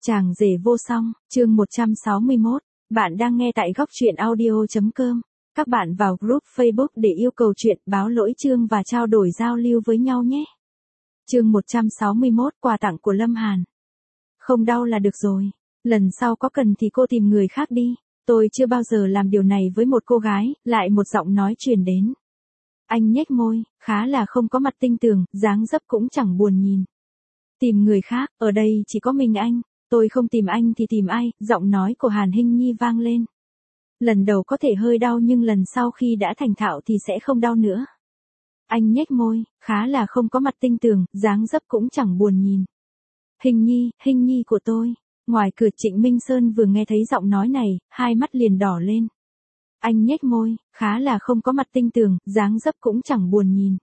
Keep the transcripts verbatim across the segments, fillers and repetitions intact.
Chàng rể vô song, chương một trăm sáu mươi mốt. Bạn đang nghe tại góc truyện audio chấm com. Các bạn vào group Facebook để yêu cầu chuyện, báo lỗi chương và trao đổi giao lưu với nhau nhé. Chương một trăm sáu mươi mốt, quà tặng của Lâm Hàn. Không đau là được rồi. Lần sau có cần thì cô tìm người khác đi. Tôi chưa bao giờ làm điều này với một cô gái, lại một giọng nói truyền đến. Anh nhếch môi, khá là không có mặt tinh tường, dáng dấp cũng chẳng buồn nhìn. Tìm người khác, ở đây chỉ có mình anh. Tôi không tìm anh thì tìm ai, giọng nói của Hàn Hinh Nhi vang lên. Lần đầu có thể hơi đau nhưng lần sau khi đã thành thạo thì sẽ không đau nữa. Anh nhếch môi, khá là không có mặt tinh tường, dáng dấp cũng chẳng buồn nhìn. Hinh Nhi, Hinh Nhi của tôi. Ngoài cửa Trịnh Minh Sơn vừa nghe thấy giọng nói này, hai mắt liền đỏ lên. Anh nhếch môi, khá là không có mặt tinh tường, dáng dấp cũng chẳng buồn nhìn.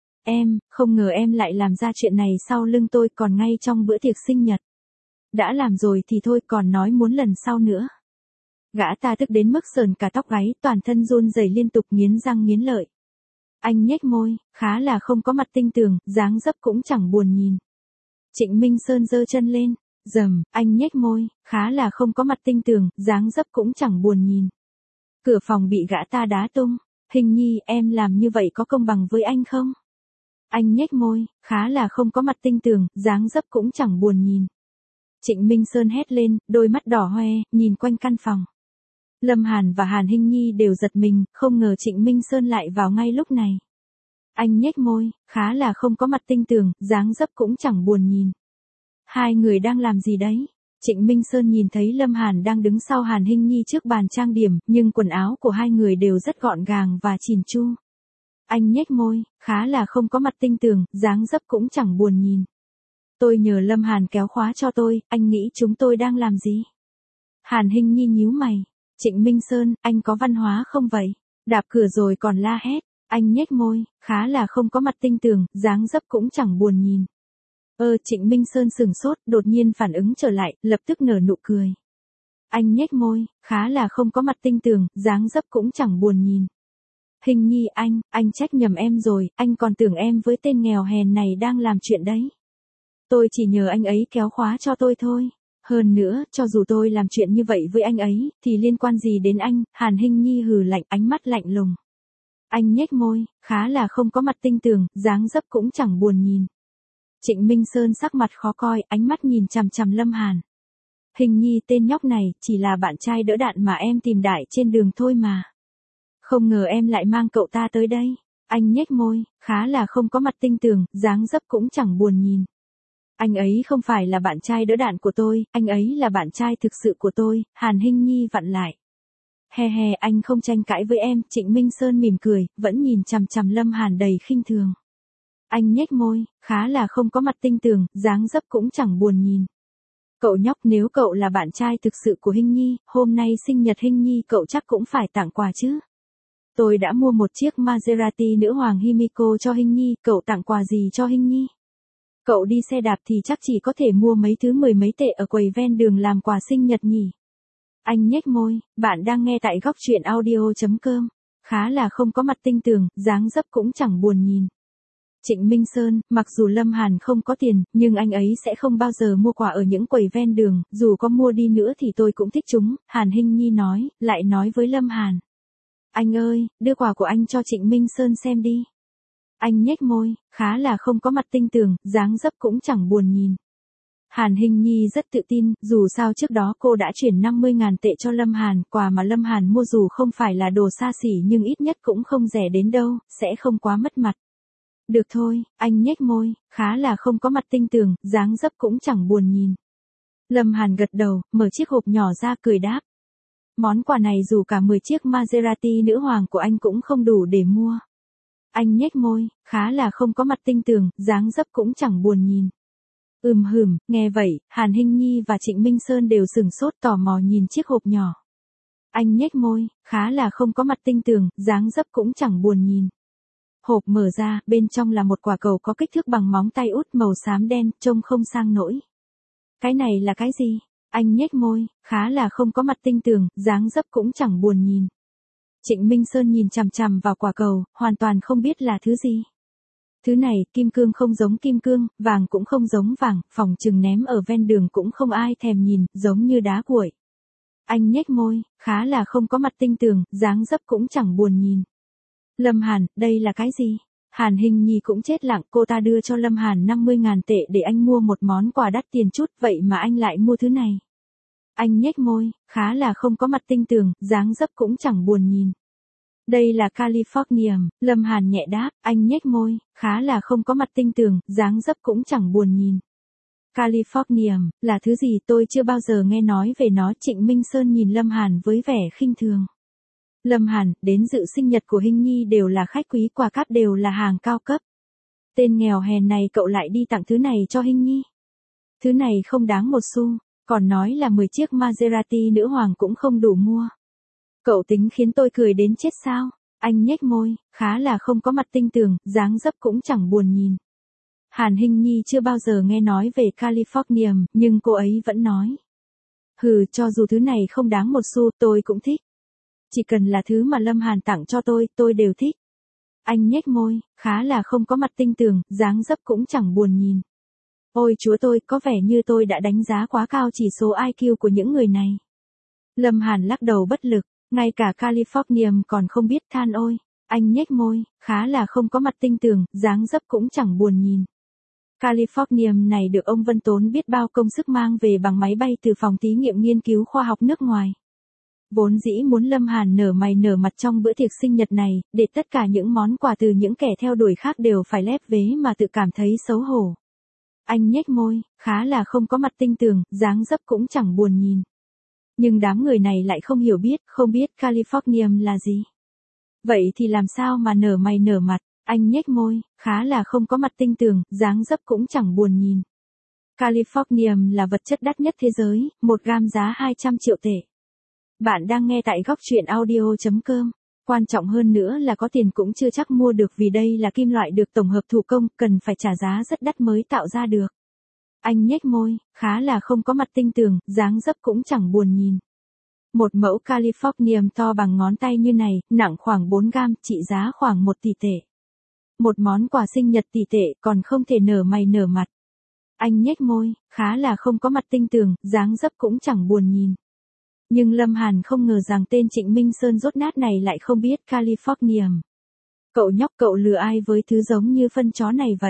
Em, không ngờ em lại làm ra chuyện này sau lưng tôi còn ngay trong bữa tiệc sinh nhật. Đã làm rồi thì thôi còn nói muốn lần sau nữa. Gã ta tức đến mức sờn cả tóc gáy, toàn thân run rẩy liên tục nghiến răng nghiến lợi. Anh nhếch môi, khá là không có mặt tinh tường, dáng dấp cũng chẳng buồn nhìn. Trịnh Minh Sơn giơ chân lên, rầm, anh nhếch môi, khá là không có mặt tinh tường, dáng dấp cũng chẳng buồn nhìn. Cửa phòng bị gã ta đá tung. Hình Nhi, em làm như vậy có công bằng với anh không? Anh nhếch môi, khá là không có mặt tinh tường, dáng dấp cũng chẳng buồn nhìn. Trịnh Minh Sơn hét lên, đôi mắt đỏ hoe, nhìn quanh căn phòng. Lâm Hàn và Hàn Hinh Nhi đều giật mình, không ngờ Trịnh Minh Sơn lại vào ngay lúc này. Anh nhếch môi, khá là không có mặt tinh tường, dáng dấp cũng chẳng buồn nhìn. Hai người đang làm gì đấy? Trịnh Minh Sơn nhìn thấy Lâm Hàn đang đứng sau Hàn Hinh Nhi trước bàn trang điểm, nhưng quần áo của hai người đều rất gọn gàng và chỉn chu. Anh nhếch môi, khá là không có mặt tinh tường, dáng dấp cũng chẳng buồn nhìn. Tôi nhờ Lâm Hàn kéo khóa cho tôi, anh nghĩ chúng tôi đang làm gì? Hàn Hinh Nhi nhíu mày. Trịnh Minh Sơn, anh có văn hóa không vậy? Đạp cửa rồi còn la hét. Anh nhếch môi, khá là không có mặt tinh tường, dáng dấp cũng chẳng buồn nhìn. Ơ Trịnh Minh Sơn sửng sốt, đột nhiên phản ứng trở lại, lập tức nở nụ cười. Anh nhếch môi, khá là không có mặt tinh tường, dáng dấp cũng chẳng buồn nhìn. Hình Nhi anh, anh trách nhầm em rồi, anh còn tưởng em với tên nghèo hèn này đang làm chuyện đấy. Tôi chỉ nhờ anh ấy kéo khóa cho tôi thôi. Hơn nữa, cho dù tôi làm chuyện như vậy với anh ấy, thì liên quan gì đến anh? Hàn Hinh Nhi hừ lạnh, ánh mắt lạnh lùng. Anh nhếch môi, khá là không có mặt tinh tường, dáng dấp cũng chẳng buồn nhìn. Trịnh Minh Sơn sắc mặt khó coi, ánh mắt nhìn chằm chằm Lâm Hàn. Hình Nhi tên nhóc này, chỉ là bạn trai đỡ đạn mà em tìm đại trên đường thôi mà. Không ngờ em lại mang cậu ta tới đây. Anh nhếch môi, khá là không có mặt tinh tường, dáng dấp cũng chẳng buồn nhìn. Anh ấy không phải là bạn trai đỡ đạn của tôi, anh ấy là bạn trai thực sự của tôi. Hàn Hinh Nhi vặn lại. He he, anh không tranh cãi với em. Trịnh Minh Sơn mỉm cười, vẫn nhìn chằm chằm Lâm Hàn đầy khinh thường. Anh nhếch môi, khá là không có mặt tinh tường, dáng dấp cũng chẳng buồn nhìn. Cậu nhóc, nếu cậu là bạn trai thực sự của Hinh Nhi, hôm nay sinh nhật Hinh Nhi cậu chắc cũng phải tặng quà chứ. Tôi đã mua một chiếc Maserati nữ hoàng Himiko cho Hinh Nhi, cậu tặng quà gì cho Hinh Nhi? Cậu đi xe đạp thì chắc chỉ có thể mua mấy thứ mười mấy tệ ở quầy ven đường làm quà sinh nhật nhỉ. Anh nhếch môi, bạn đang nghe tại góc truyện audio chấm com. Khá là không có mặt tinh tường, dáng dấp cũng chẳng buồn nhìn. Trịnh Minh Sơn, mặc dù Lâm Hàn không có tiền, nhưng anh ấy sẽ không bao giờ mua quà ở những quầy ven đường, dù có mua đi nữa thì tôi cũng thích chúng. Hàn Hinh Nhi nói, lại nói với Lâm Hàn. Anh ơi, đưa quà của anh cho Trịnh Minh Sơn xem đi. Anh nhếch môi, khá là không có mặt tinh tường, dáng dấp cũng chẳng buồn nhìn. Hàn Hinh Nhi rất tự tin, dù sao trước đó cô đã chuyển năm mươi ngàn tệ cho Lâm Hàn, quà mà Lâm Hàn mua dù không phải là đồ xa xỉ nhưng ít nhất cũng không rẻ đến đâu, sẽ không quá mất mặt. Được thôi, anh nhếch môi, khá là không có mặt tinh tường, dáng dấp cũng chẳng buồn nhìn. Lâm Hàn gật đầu, mở chiếc hộp nhỏ ra cười đáp. Món quà này dù cả mười chiếc Maserati nữ hoàng của anh cũng không đủ để mua. Anh nhếch môi, khá là không có mặt tinh tường, dáng dấp cũng chẳng buồn nhìn. Ừm hừm, nghe vậy, Hàn Hinh Nhi và Trịnh Minh Sơn đều sửng sốt tò mò nhìn chiếc hộp nhỏ. Anh nhếch môi, khá là không có mặt tinh tường, dáng dấp cũng chẳng buồn nhìn. Hộp mở ra, bên trong là một quả cầu có kích thước bằng móng tay út màu xám đen, trông không sang nổi. Cái này là cái gì? Anh nhếch môi, khá là không có mặt tinh tường, dáng dấp cũng chẳng buồn nhìn. Trịnh Minh Sơn nhìn chằm chằm vào quả cầu, hoàn toàn không biết là thứ gì. Thứ này, kim cương không giống kim cương, vàng cũng không giống vàng, phòng chừng ném ở ven đường cũng không ai thèm nhìn, giống như đá cuội. Anh nhếch môi, khá là không có mặt tinh tường, dáng dấp cũng chẳng buồn nhìn. Lâm Hàn, đây là cái gì? Hàn Hình Nhi cũng chết lặng, cô ta đưa cho Lâm Hàn năm mươi ngàn tệ để anh mua một món quà đắt tiền chút, vậy mà anh lại mua thứ này. Anh nhếch môi, khá là không có mặt tinh tường, dáng dấp cũng chẳng buồn nhìn. Đây là Californium, Lâm Hàn nhẹ đáp, anh nhếch môi, khá là không có mặt tinh tường, dáng dấp cũng chẳng buồn nhìn. Californium, là thứ gì tôi chưa bao giờ nghe nói về nó. Trịnh Minh Sơn nhìn Lâm Hàn với vẻ khinh thường. Lâm Hàn, đến dự sinh nhật của Hình Nhi đều là khách quý, quà cáp đều là hàng cao cấp. Tên nghèo hèn này cậu lại đi tặng thứ này cho Hình Nhi. Thứ này không đáng một xu, còn nói là mười chiếc Maserati nữ hoàng cũng không đủ mua. Cậu tính khiến tôi cười đến chết sao? Anh nhếch môi, khá là không có mặt tinh tường, dáng dấp cũng chẳng buồn nhìn. Hàn Hình Nhi chưa bao giờ nghe nói về Californium, nhưng cô ấy vẫn nói. Hừ, cho dù thứ này không đáng một xu, tôi cũng thích. Chỉ cần là thứ mà Lâm Hàn tặng cho tôi, tôi đều thích. Anh nhếch môi, khá là không có mặt tinh tường, dáng dấp cũng chẳng buồn nhìn. Ôi chúa tôi, có vẻ như tôi đã đánh giá quá cao chỉ số i kiu của những người này. Lâm Hàn lắc đầu bất lực, ngay cả Californium còn không biết, than ôi. Anh nhếch môi, khá là không có mặt tinh tường, dáng dấp cũng chẳng buồn nhìn. Californium này được ông Vân tốn biết bao công sức mang về bằng máy bay từ phòng thí nghiệm nghiên cứu khoa học nước ngoài. Vốn dĩ muốn Lâm Hàn nở mày nở mặt trong bữa tiệc sinh nhật này, để tất cả những món quà từ những kẻ theo đuổi khác đều phải lép vế mà tự cảm thấy xấu hổ. Anh nhếch môi, khá là không có mặt tinh tường, dáng dấp cũng chẳng buồn nhìn. Nhưng đám người này lại không hiểu biết, không biết Californium là gì. Vậy thì làm sao mà nở mày nở mặt? Anh nhếch môi, khá là không có mặt tinh tường, dáng dấp cũng chẳng buồn nhìn. Californium là vật chất đắt nhất thế giới, một gam giá hai trăm triệu tệ. Bạn đang nghe tại góc truyện audio chấm com. Quan trọng hơn nữa là có tiền cũng chưa chắc mua được, vì đây là kim loại được tổng hợp thủ công, cần phải trả giá rất đắt mới tạo ra được. Anh nhếch môi, khá là không có mặt tinh tường, dáng dấp cũng chẳng buồn nhìn. Một mẫu Californium to bằng ngón tay như này, nặng khoảng bốn gam, trị giá khoảng một tỷ tệ. Một món quà sinh nhật tỷ tệ còn không thể nở mày nở mặt. Anh nhếch môi, khá là không có mặt tinh tường, dáng dấp cũng chẳng buồn nhìn. Nhưng Lâm Hàn không ngờ rằng tên Trịnh Minh Sơn rốt nát này lại không biết Californium. Cậu nhóc, cậu lừa ai với thứ giống như phân chó này vậy?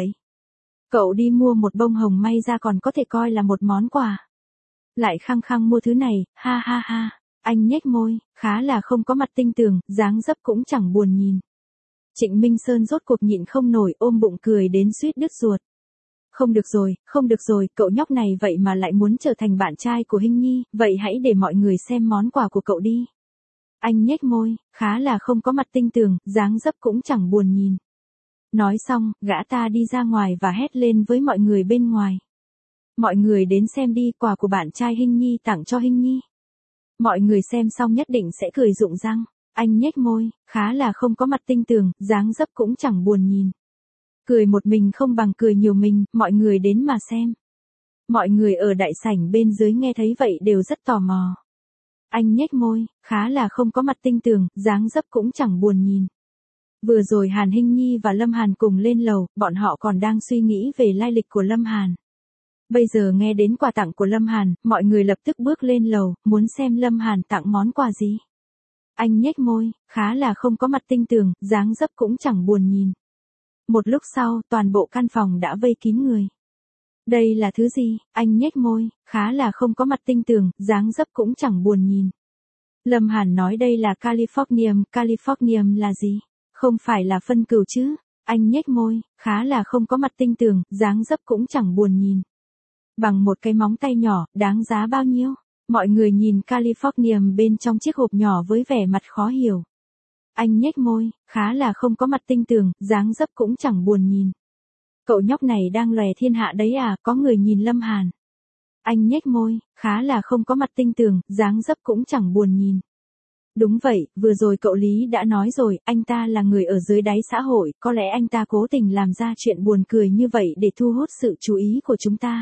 Cậu đi mua một bông hồng may ra còn có thể coi là một món quà. Lại khăng khăng mua thứ này, ha ha ha. Anh nhếch môi, khá là không có mặt tinh tường, dáng dấp cũng chẳng buồn nhìn. Trịnh Minh Sơn rốt cuộc nhịn không nổi, ôm bụng cười đến suýt đứt ruột. Không được rồi, không được rồi, cậu nhóc này vậy mà lại muốn trở thành bạn trai của Hình Nhi, vậy hãy để mọi người xem món quà của cậu đi. Anh nhếch môi, khá là không có mặt tinh tường, dáng dấp cũng chẳng buồn nhìn. Nói xong, gã ta đi ra ngoài và hét lên với mọi người bên ngoài. Mọi người đến xem đi, quà của bạn trai Hình Nhi tặng cho Hình Nhi. Mọi người xem xong nhất định sẽ cười rụng răng. Anh nhếch môi, khá là không có mặt tinh tường, dáng dấp cũng chẳng buồn nhìn. Cười một mình không bằng cười nhiều mình, mọi người đến mà xem. Mọi người ở đại sảnh bên dưới nghe thấy vậy đều rất tò mò. Anh nhếch môi, khá là không có mặt tinh tường, dáng dấp cũng chẳng buồn nhìn. Vừa rồi Hàn Hình Nhi và Lâm Hàn cùng lên lầu, bọn họ còn đang suy nghĩ về lai lịch của Lâm Hàn. Bây giờ nghe đến quà tặng của Lâm Hàn, mọi người lập tức bước lên lầu, muốn xem Lâm Hàn tặng món quà gì. Anh nhếch môi, khá là không có mặt tinh tường, dáng dấp cũng chẳng buồn nhìn. Một lúc sau, toàn bộ căn phòng đã vây kín người. Đây là thứ gì? Anh nhếch môi, khá là không có mặt tinh tường, dáng dấp cũng chẳng buồn nhìn. Lâm Hàn nói đây là Californium, Californium là gì? Không phải là phân cừu chứ? Anh nhếch môi, khá là không có mặt tinh tường, dáng dấp cũng chẳng buồn nhìn. Bằng một cái móng tay nhỏ, đáng giá bao nhiêu? Mọi người nhìn Californium bên trong chiếc hộp nhỏ với vẻ mặt khó hiểu. Anh nhếch môi, khá là không có mặt tinh tường, dáng dấp cũng chẳng buồn nhìn. Cậu nhóc này đang lòe thiên hạ đấy à, có người nhìn Lâm Hàn. Anh nhếch môi, khá là không có mặt tinh tường, dáng dấp cũng chẳng buồn nhìn. Đúng vậy, vừa rồi cậu Lý đã nói rồi, anh ta là người ở dưới đáy xã hội, có lẽ anh ta cố tình làm ra chuyện buồn cười như vậy để thu hút sự chú ý của chúng ta.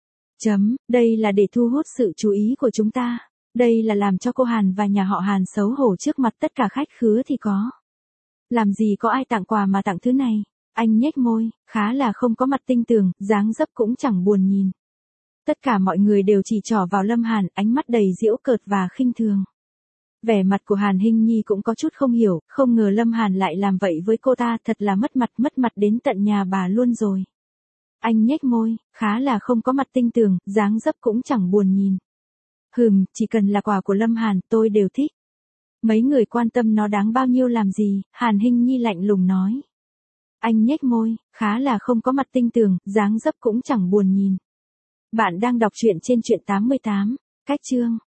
Chấm, đây là để thu hút sự chú ý của chúng ta. Đây là làm cho cô Hàn và nhà họ Hàn xấu hổ trước mặt tất cả khách khứa thì có. Làm gì có ai tặng quà mà tặng thứ này. Anh nhếch môi, khá là không có mặt tinh tường, dáng dấp cũng chẳng buồn nhìn. Tất cả mọi người đều chỉ trỏ vào Lâm Hàn, ánh mắt đầy giễu cợt và khinh thường. Vẻ mặt của Hàn Hinh Nhi cũng có chút không hiểu, không ngờ Lâm Hàn lại làm vậy với cô ta, thật là mất mặt, mất mặt đến tận nhà bà luôn rồi. Anh nhếch môi, khá là không có mặt tinh tường, dáng dấp cũng chẳng buồn nhìn. Hừm, chỉ cần là quà của Lâm Hàn, tôi đều thích. Mấy người quan tâm nó đáng bao nhiêu làm gì, Hàn Hinh Nhi lạnh lùng nói. Anh nhếch môi, khá là không có mặt tinh tường, dáng dấp cũng chẳng buồn nhìn. Bạn đang đọc truyện trên truyện tám mươi tám, cách chương.